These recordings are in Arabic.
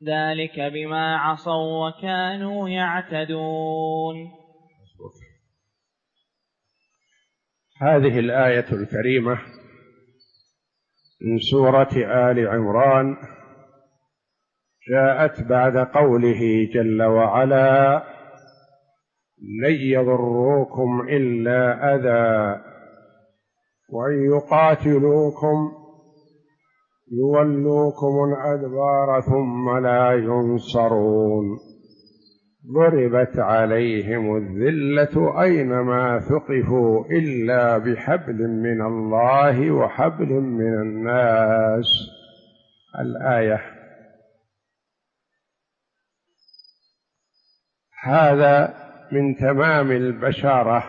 ذلك بما عصوا وكانوا يعتدون. هذه الآية الكريمة من سورة آل عمران جاءت بعد قوله جل وعلا: لن يضروكم إلا أذى وإن يقاتلوكم يولوكم الأدبار ثم لا ينصرون ضربت عليهم الذلة أينما ثقفوا إلا بحبل من الله وحبل من الناس. الآية. هذا من تمام البشارة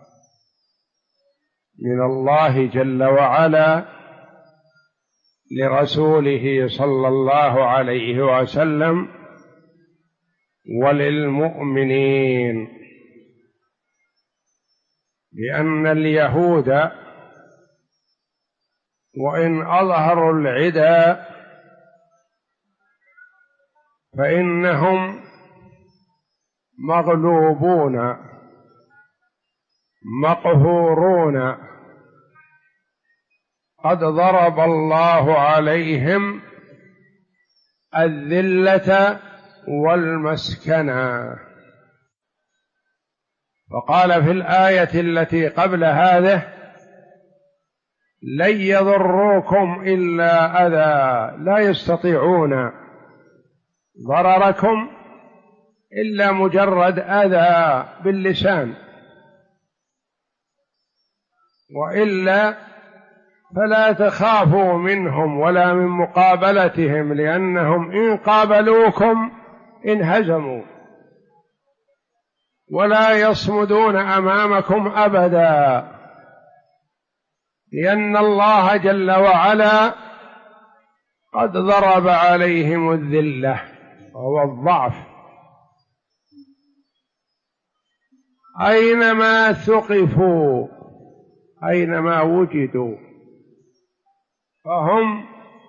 من الله جل وعلا لرسوله صلى الله عليه وسلم وللمؤمنين، لأن اليهود وإن أظهروا العدا فإنهم مغلوبون مقهورون، قد ضرب الله عليهم الذلة والمسكنة. وقال في الآية التي قبل هذه: لن يضروكم إلا أذى، لا يستطيعون ضرركم إلا مجرد أذى باللسان، وإلا فلا تخافوا منهم ولا من مقابلتهم، لأنهم إن قابلوكم انهزموا ولا يصمدون أمامكم أبدا، لأن الله جل وعلا قد ضرب عليهم الذلة وهو الضعف أينما ثقفوا، أينما وجدوا، فهم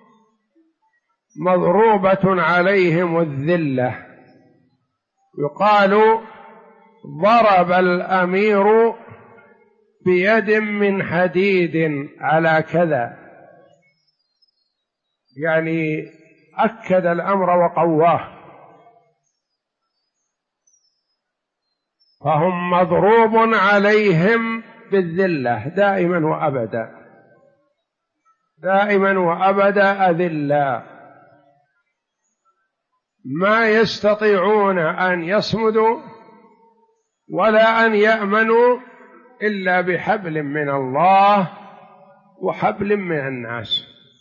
مضروبة عليهم الذلة. يقال: ضرب الأمير بيد من حديد على كذا، يعني أكد الأمر وقواه، فهم مضروب عليهم بالذلة دائما وأبدا، دائما وأبدا أذلة، ما يستطيعون أن يصمدوا ولا أن يأمنوا إلا بحبل من الله وحبل من الناس،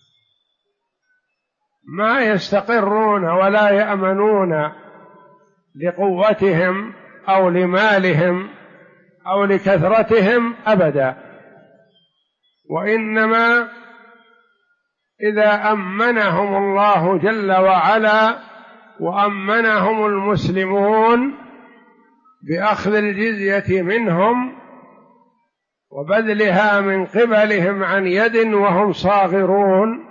ما يستقرون ولا يأمنون لقوتهم أو لمالهم أو لكثرتهم أبدا، وإنما إذا أمنهم الله جل وعلا وأمنهم المسلمون بأخذ الجزية منهم وبذلها من قبلهم عن يد وهم صاغرون،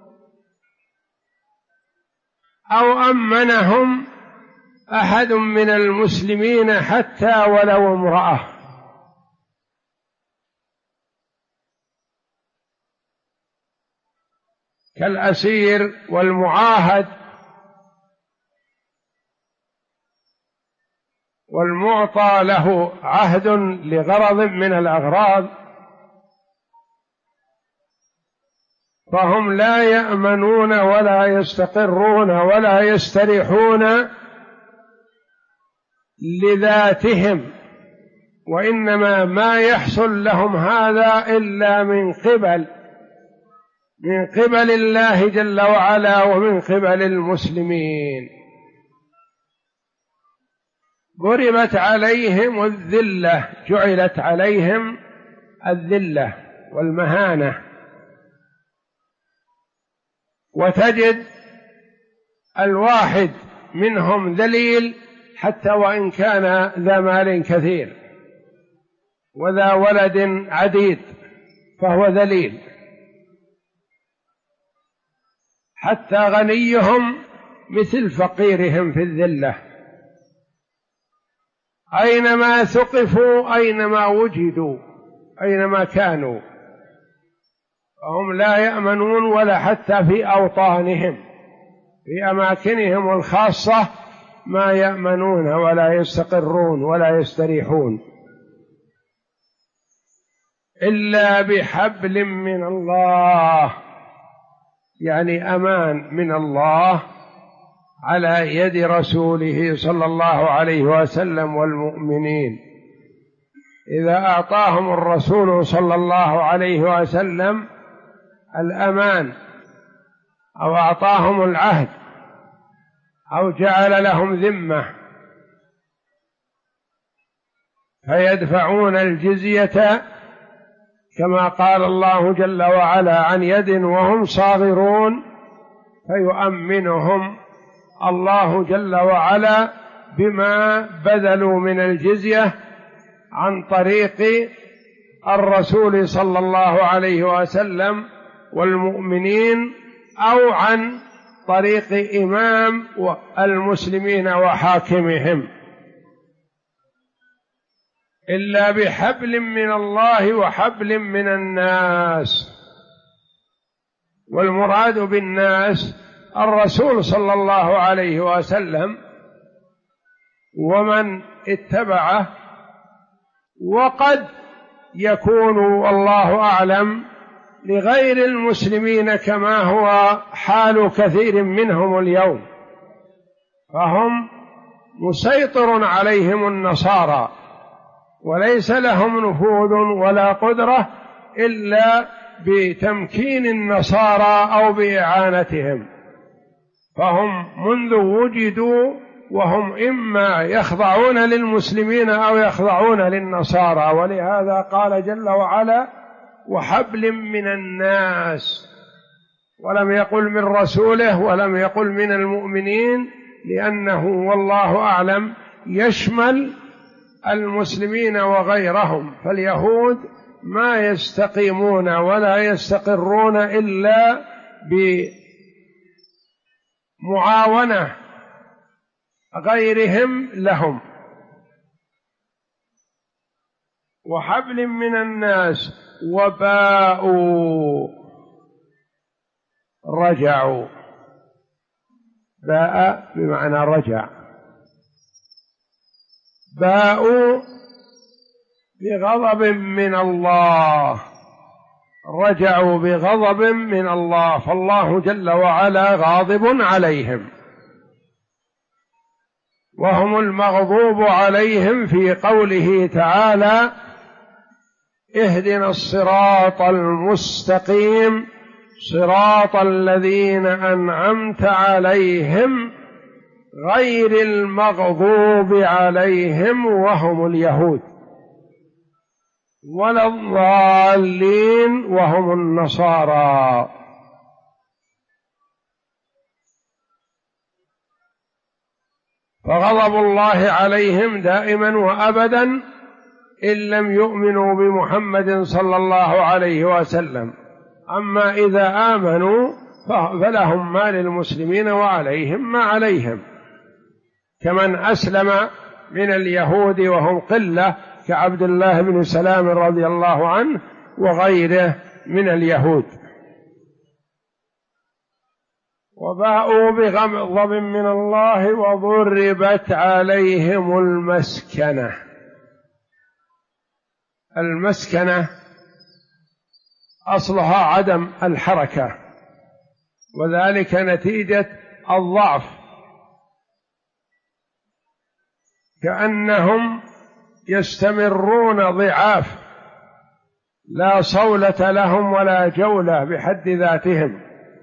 أو أمنهم أحد من المسلمين حتى ولو امرأة، كالأسير والمعاهد والمعطى له عهد لغرض من الأغراض، فهم لا يأمنون ولا يستقرون ولا يستريحون لذاتهم، وإنما ما يحصل لهم هذا إلا من قبل الله جل وعلا ومن قبل المسلمين. ضربت عليهم الذلة، جعلت عليهم الذلة والمهانة، وتجد الواحد منهم ذليل حتى وإن كان ذا مال كثير وذا ولد عديد فهو ذليل، حتى غنيهم مثل فقيرهم في الذلة، أينما ثقفوا أينما وجدوا أينما كانوا، فهم لا يأمنون ولا حتى في أوطانهم، في أماكنهم الخاصة ما يأمنون ولا يستقرون ولا يستريحون إلا بحبل من الله، يعني أمان من الله على يد رسوله صلى الله عليه وسلم والمؤمنين. إذا أعطاهم الرسول صلى الله عليه وسلم الأمان أو أعطاهم العهد أو جعل لهم ذمة فيدفعون الجزية كما قال الله جل وعلا عن يد وهم صاغرون، فيؤمنهم الله جل وعلا بما بذلوا من الجزية عن طريق الرسول صلى الله عليه وسلم والمؤمنين أو عن طريق إمام المسلمين وحاكمهم، إلا بحبل من الله وحبل من الناس. والمراد بالناس الرسول صلى الله عليه وسلم ومن اتبعه، وقد يكون والله أعلم لغير المسلمين كما هو حال كثير منهم اليوم، فهم مسيطر عليهم النصارى وليس لهم نفوذ ولا قدرة إلا بتمكين النصارى أو بإعانتهم، فهم منذ وجدوا وهم إما يخضعون للمسلمين أو يخضعون للنصارى، ولهذا قال جل وعلا وحبل من الناس، ولم يقل من رسوله ولم يقل من المؤمنين، لأنه والله أعلم يشمل المسلمين وغيرهم، فاليهود ما يستقيمون ولا يستقرون إلا بمعاونة غيرهم لهم. وحبل من الناس وباءوا رجعوا، باء بمعنى رجع، باءوا بغضب من الله، رجعوا بغضب من الله، فالله جل وعلا غاضب عليهم، وهم المغضوب عليهم في قوله تعالى اهدنا الصراط المستقيم صراط الذين أنعمت عليهم غير المغضوب عليهم وهم اليهود ولا الضالين وهم النصارى. فغضب الله عليهم دائما وأبدا إن لم يؤمنوا بمحمد صلى الله عليه وسلم، أما إذا آمنوا فلهم ما للمسلمين وعليهم ما عليهم، كمن أسلم من اليهود وهم قلة كعبد الله بن سلام رضي الله عنه وغيره من اليهود. وباءوا بغضب من الله وضربت عليهم المسكنة. المسكنة أصلها عدم الحركة، وذلك نتيجة الضعف، كأنهم يستمرون ضعاف لا صولة لهم ولا جولة بحد ذاتهم.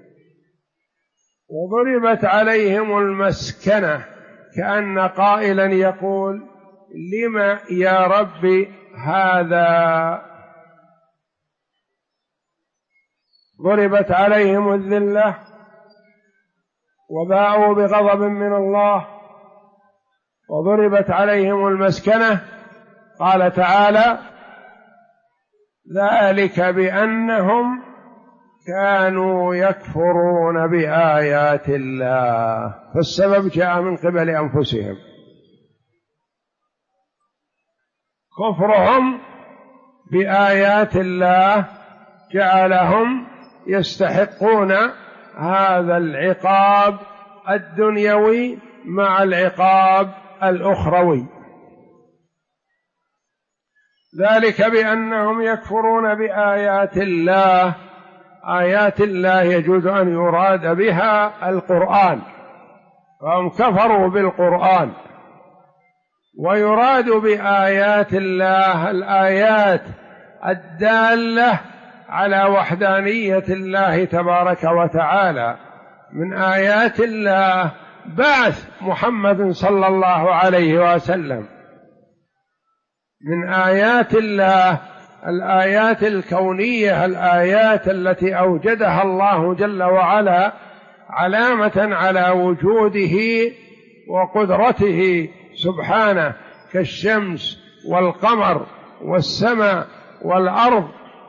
وضربت عليهم المسكنة كأن قائلا يقول لم يا رب هذا. ضربت عليهم الذلة وباءوا بغضب من الله وضربت عليهم المسكنة. قال تعالى ذلك بأنهم كانوا يكفرون بآيات الله، فالسبب جاء من قبل أنفسهم. كفرهم بآيات الله جعلهم يستحقون هذا العقاب الدنيوي مع العقاب الأخروي، ذلك بأنهم يكفرون بآيات الله. آيات الله يجوز أن يراد بها القرآن، فهم كفروا بالقرآن، ويراد بآيات الله الآيات الدالة على وحدانية الله تبارك وتعالى. من آيات الله بعث محمد صلى الله عليه وسلم، من آيات الله الآيات الكونية، الآيات التي أوجدها الله جل وعلا علامة على وجوده وقدرته سبحانه، كالشمس والقمر والسماء والأرض.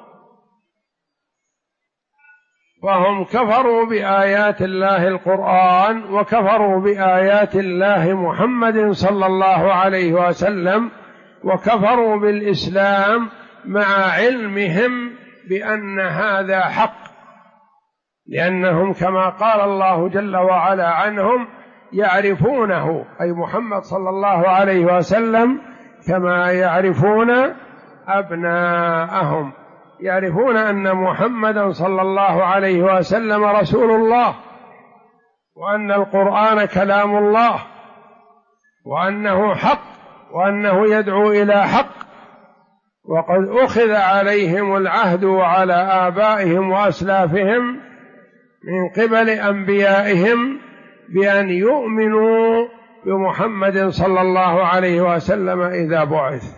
فهم كفروا بآيات الله القرآن، وكفروا بآيات الله محمد صلى الله عليه وسلم، وكفروا بالإسلام مع علمهم بأن هذا حق، لأنهم كما قال الله جل وعلا عنهم يعرفونه، أي محمد صلى الله عليه وسلم، كما يعرفون أبناءهم. يعرفون أن محمدا صلى الله عليه وسلم رسول الله، وأن القرآن كلام الله، وأنه حق، وأنه يدعو إلى حق. وقد أخذ عليهم العهد وعلى آبائهم وأسلافهم من قبل أنبيائهم بأن يؤمنوا بمحمد صلى الله عليه وسلم إذا بعث.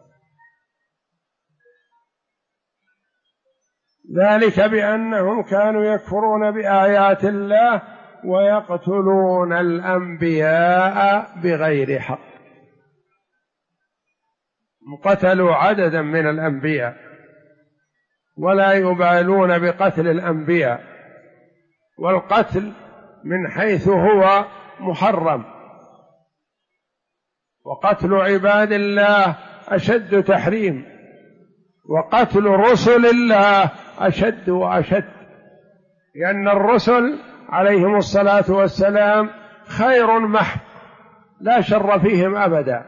ذلك بأنهم كانوا يكفرون بآيات الله ويقتلون الأنبياء بغير حق. قتلوا عددا من الأنبياء ولا يبالون بقتل الأنبياء، والقتل من حيث هو محرم، وقتل عباد الله أشد تحريم، وقتل رسل الله أشد وأشد، لأن الرسل عليهم الصلاة والسلام خير محض لا شر فيهم أبدا،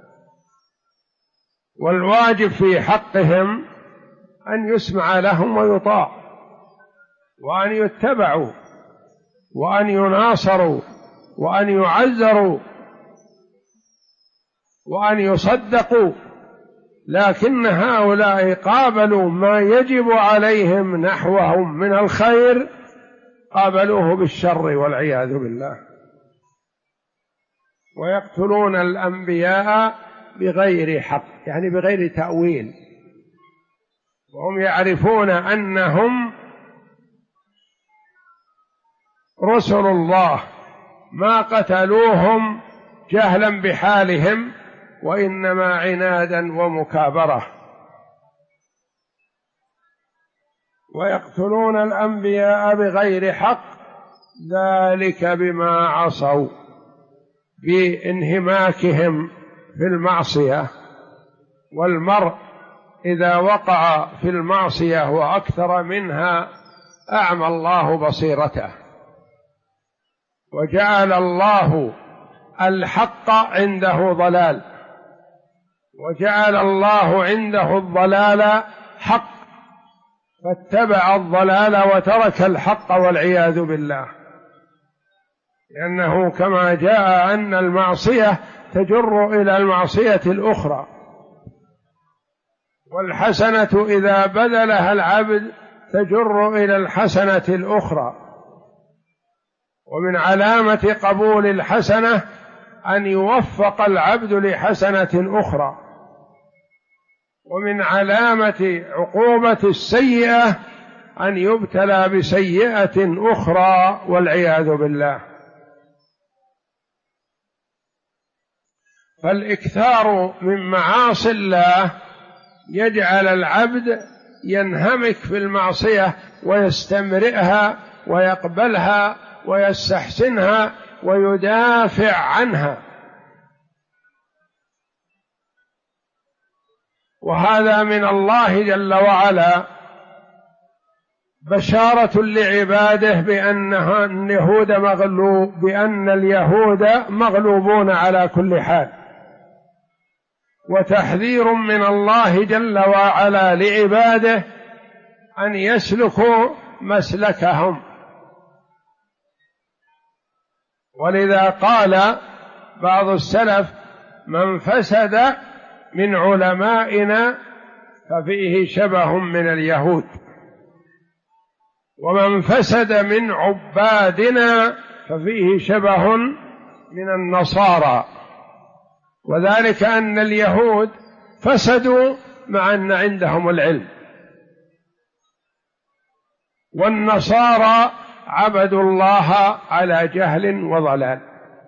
والواجب في حقهم أن يسمع لهم ويطاع، وأن يتبعوا، وأن يناصروا، وأن يعزروا، وأن يصدقوا. لكن هؤلاء قابلوا ما يجب عليهم نحوهم من الخير، قابلوه بالشر والعياذ بالله. ويقتلون الأنبياء بغير حق، يعني بغير تأويل، وهم يعرفون أنهم رسل الله، ما قتلوهم جهلا بحالهم، وإنما عنادا ومكابرة. ويقتلون الأنبياء بغير حق، ذلك بما عصوا، بانهماكهم في المعصية. والمرء إذا وقع في المعصية وأكثر منها أعمى الله بصيرته، وجعل الله الحق عنده ضلال، وجعل الله عنده الضلال حق، فاتبع الضلال وترك الحق والعياذ بالله. لأنه كما جاء أن المعصية تجر إلى المعصية الأخرى، والحسنة إذا بذلها العبد تجر إلى الحسنة الأخرى. ومن علامة قبول الحسنة أن يوفق العبد لحسنة أخرى، ومن علامة عقوبة السيئة أن يبتلى بسيئة أخرى والعياذ بالله. فالإكثار من معاصي الله يجعل العبد ينهمك في المعصية ويستمرئها ويقبلها ويستحسنها ويدافع عنها. وهذا من الله جل وعلا بشارة لعباده بأن اليهود مغلوبون على كل حال، وتحذير من الله جل وعلا لعباده أن يسلكوا مسلكهم. ولذا قال بعض السلف: من فسد من علمائنا ففيه شبه من اليهود، ومن فسد من عبادنا ففيه شبه من النصارى. وذلك أن اليهود فسدوا مع أن عندهم العلم، والنصارى عبدوا الله على جهل وضلال.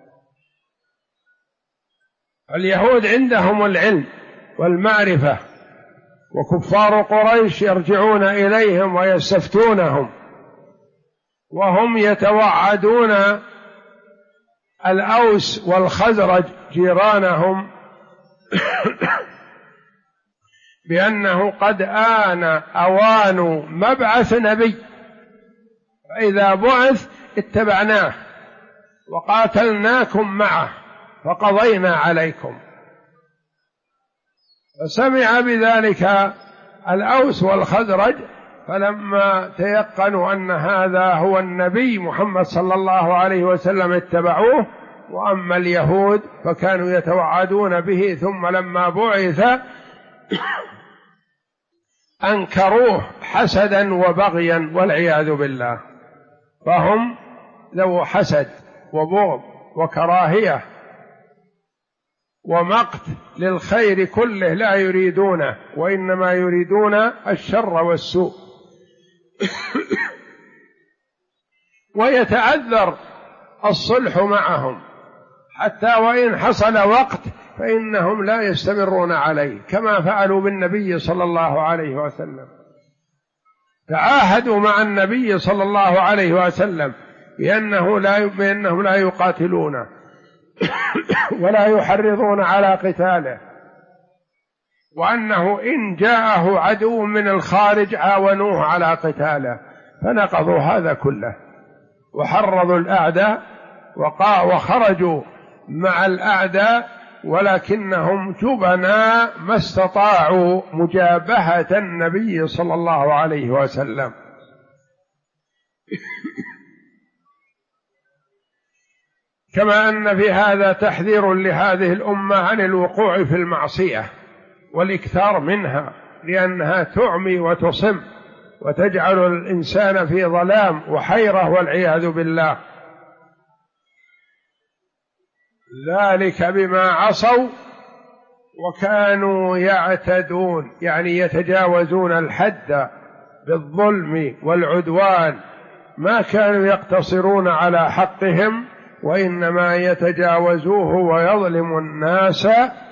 اليهود عندهم العلم والمعرفة، وكفار قريش يرجعون إليهم ويستفتونهم، وهم يتوعدون الأوس والخزرج جيرانهم بأنه قد آن أوان مبعث نبي، فإذا بعث اتبعناه وقاتلناكم معه فقضينا عليكم. فسمع بذلك الأوس والخزرج، فلما تيقنوا أن هذا هو النبي محمد صلى الله عليه وسلم اتبعوه. وأما اليهود فكانوا يتوعدون به، ثم لما بعث أنكروه حسدا وبغيا والعياذ بالله. فهم ذو حسد وبغض وكراهية ومقت للخير كله، لا يريدونه، وإنما يريدون الشر والسوء. ويتعذر الصلح معهم، حتى وإن حصل وقت فإنهم لا يستمرون عليه، كما فعلوا بالنبي صلى الله عليه وسلم. تعاهدوا مع النبي صلى الله عليه وسلم بأنهم لا يقاتلونه ولا يحرضون على قتاله، وأنه إن جاءه عدو من الخارج عاونوه على قتاله. فنقضوا هذا كله وحرضوا الأعداء وخرجوا مع الأعداء، ولكنهم جبناء ما استطاعوا مجابهة النبي صلى الله عليه وسلم. كما أن في هذا تحذير لهذه الأمة عن الوقوع في المعصية والإكثار منها، لأنها تعمي وتصم وتجعل الإنسان في ظلام وحيرة والعياذ بالله. ذلك بما عصوا وكانوا يعتدون، يعني يتجاوزون الحد بالظلم والعدوان، ما كانوا يقتصرون على حقهم، وإنما يتجاوزوه ويظلم الناس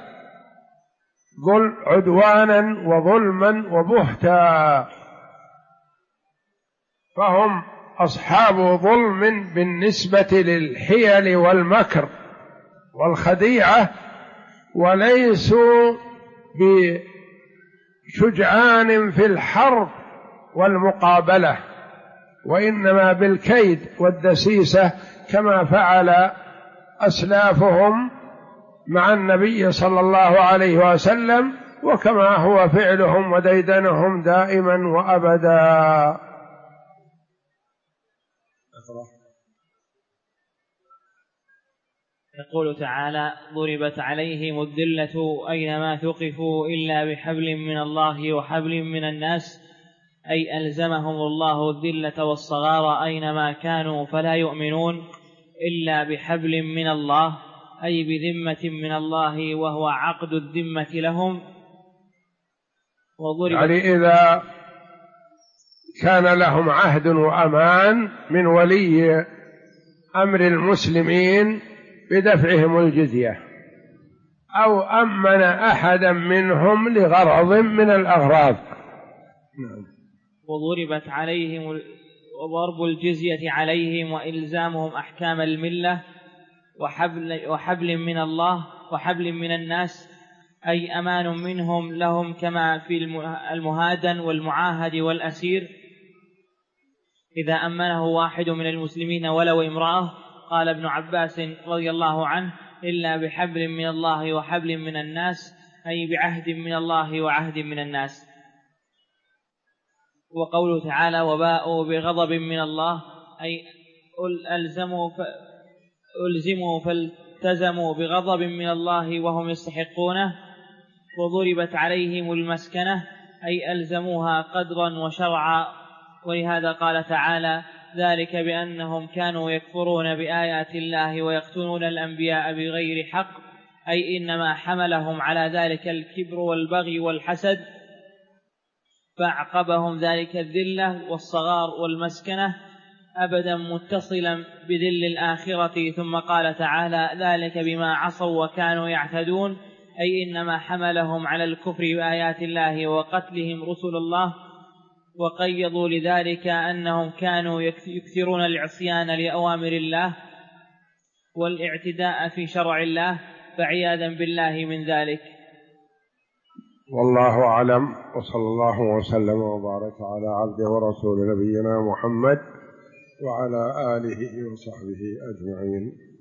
عدوانا وظلما وبهتا. فهم أصحاب ظلم بالنسبة للحيل والمكر والخديعة، وليسوا بشجعان في الحرب والمقابلة، وإنما بالكيد والدسيسة، كما فعل أسلافهم مع النبي صلى الله عليه وسلم، وكما هو فعلهم وديدنهم دائما وأبدا. يقول تعالى: ضربت عليهم الذلة أينما ثقفوا إلا بحبل من الله وحبل من الناس، أي ألزمهم الله الذلة والصغار أينما كانوا فلا يؤمنون إلا بحبل من الله، أي بذمة من الله وهو عقد الذمة لهم. يعني إذا كان لهم عهد وأمان من ولي أمر المسلمين بدفعهم الجزية، أو أمن أحدا منهم لغرض من الأغراض، نعم. وضربت عليهم وضرب الجزية عليهم وإلزامهم أحكام الملة وحبل من الله وحبل من الناس، أي أمان منهم لهم كما في المهادن والمعاهد والأسير إذا أمنه واحد من المسلمين ولو امرأة. قال ابن عباس رضي الله عنه: إلا بحبل من الله وحبل من الناس، أي بعهد من الله وعهد من الناس. وقوله تعالى: وباءوا بغضب من الله، أي ألزموا فالتزموا بغضب من الله وهم يستحقونه. وضربت عليهم المسكنة، أي ألزموها قدرا وشرعا، ولهذا قال تعالى: ذلك بأنهم كانوا يكفرون بآيات الله ويقتلون الأنبياء بغير حق، أي إنما حملهم على ذلك الكبر والبغي والحسد، فأعقبهم ذلك الذلة والصغار والمسكنة أبدا متصلا بذل الآخرة. ثم قال تعالى: ذلك بما عصوا وكانوا يعتدون، أي إنما حملهم على الكفر بآيات الله وقتلهم رسل الله. وقيضوا لذلك أنهم كانوا يكثرون العصيان لأوامر الله والاعتداء في شرع الله، فعياذا بالله من ذلك. والله أعلم، وصلى الله وسلم وبارك على عبده ورسول نبينا محمد وعلى آله وصحبه أجمعين.